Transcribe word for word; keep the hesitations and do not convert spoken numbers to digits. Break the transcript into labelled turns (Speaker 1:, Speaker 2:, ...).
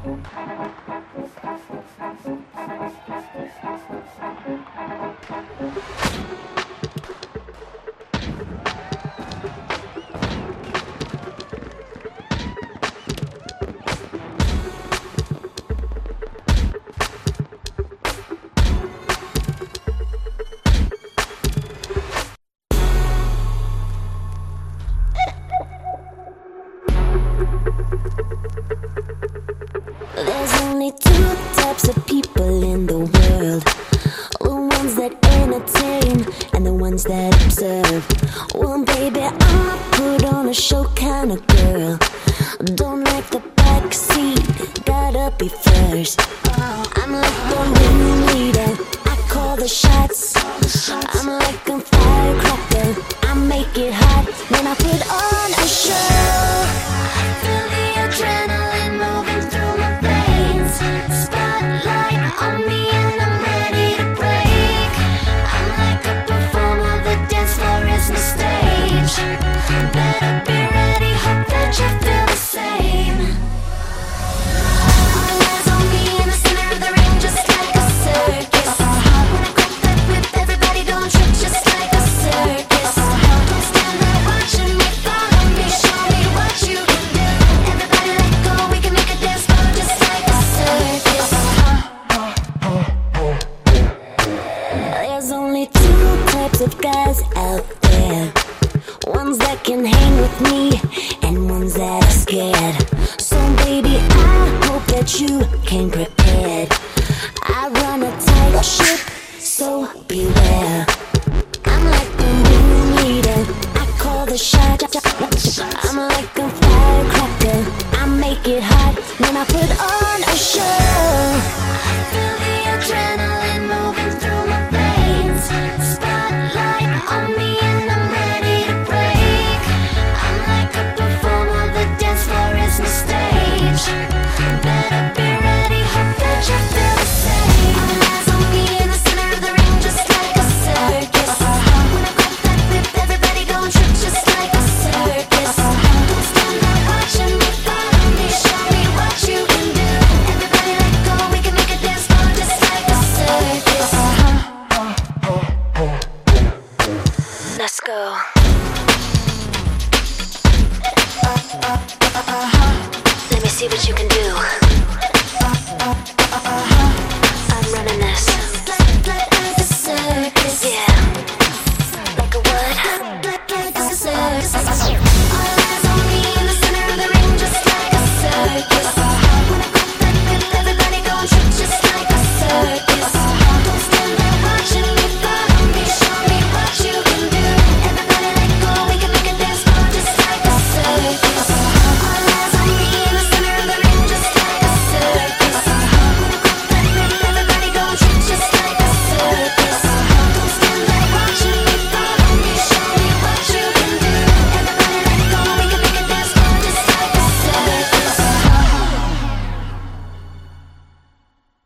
Speaker 1: There's only two types of people in the world: the ones that entertain and the ones that observe. Well, baby, I'm a put on a show kind of girl. Don't like the back seat, gotta be first. I'm like the room leader, I call the shots. I'm like a firecracker, I make it hot when I put on a show. I feel the adrenaline moving through my veins. Spotlight on me and I'm ready to break. I'm like a performer, the dance floor is my stage. Better be ready, hope that you feel the same. All eyes on me in the center of the ring, just like a circus. When I crack that whip, everybody don't trip, just like a circus. Don't stand there watching me, follow me, show me what you can do. Everybody let go, we can make a dance floor just like a circus. There's only two types of guys out there: ones that can hang with me and ones that are scared. So baby, I hope that you came prepared. I run a tight ship, so beware. I'm like the room leader, I call the shots. I'm like a firecracker, I make it hot when I put on a show. I feel the adrenaline moving through my veins. Spotlight on me and I'm ready to break. I'm like a performer, the dance floor is my stage. Better be ready, hope that you feel the same. All eyes on me in the center of the ring, just like a circus. When I crack that whip, everybody gon' trip, just like a circus. Don't stand there watching me, follow me, show me what you can do. Everybody let go, we can make a dance floor just like a circus. Let's go. Let me see what you can do.